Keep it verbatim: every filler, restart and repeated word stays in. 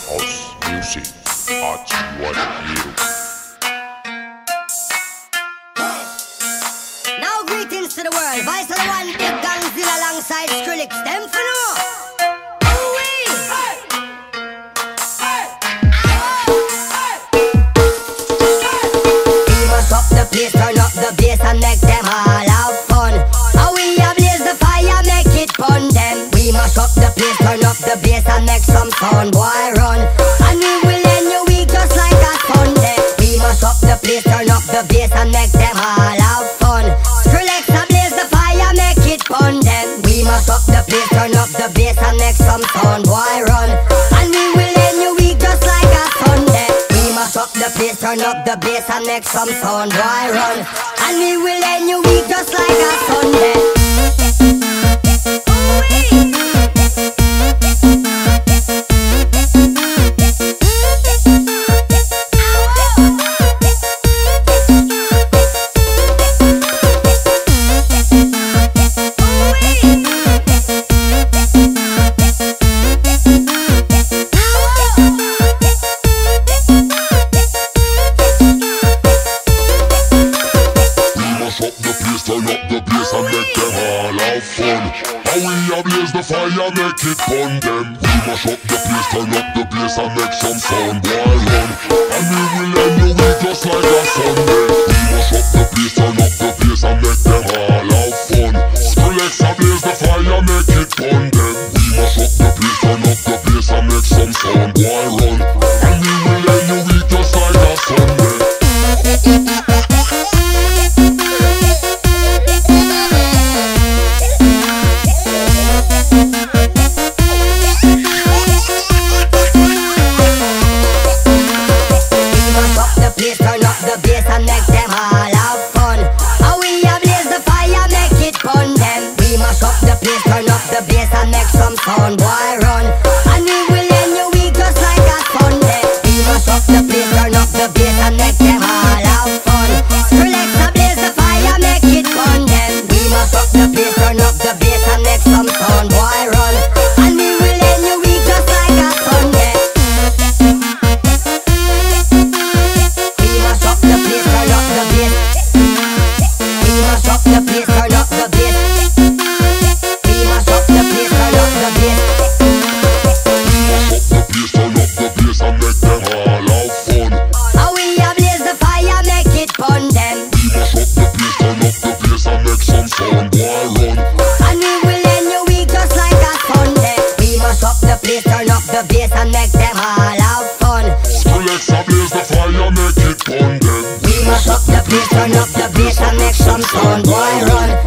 House music at your ear. Now greetings to the world. Vice of the one big Gangzilla alongside Skrillex. Them for no. Ooh-wee. Hey. Hey. We must up the place, turn up the bass and make them all have fun. How we ablaze the fire, make it fun them. We must up the place, turn up the bass and make some sound, boy run. And we will end your week just like a Sunday. We must up the place, turn up the bass and make them all have fun. Skrillex ablaze the fire, make it fun them. We must up the place, turn up the bass and make some sound, boy run. And we will end your week just like a Sunday. We must up the place, turn up the bass and make some sound, boy run. And we will end your week just like a Sunday. Turn up the bass and make them all have fun. How we ablaze the fire, make it fun them. We mash up the place, turn up the bass and make some sound, boy run. And we will end your week just like a Sunday. We mash up the place, turn up the bass and make them all have fun. Skrillex ablaze the fire, make it fun them. We mash up the place, turn up the bass and make some sound, boy run. And we will end your week just like a Sunday. Turn up the bass and make them all have fun. How we ablaze the fire, make it fun them. We mash up the place, turn up the bass and make some sound, boy run. And we will end your week just like a Sunday. We mash up the place, turn up the bass and make them all have fun. Skrillex ablaze the fire, make it fun them. We mash up the place, turn up the bass and make some sound, boy run. And we will end your week just like a Sunday. The place, turn up the bass. We must up the place, turn up the bass. We must up the place, turn up the bass and make them all have fun. How we ablaze the fire, make it fun them. We must up the place, turn up the bass and make some sound, boy run. And we will end your week just like a Sunday. We must up the place, turn up the bass and make them all have fun. Skrillex ablaze the fire, make it fun them. We must up the place, turn up the bass and make some sound, boy run.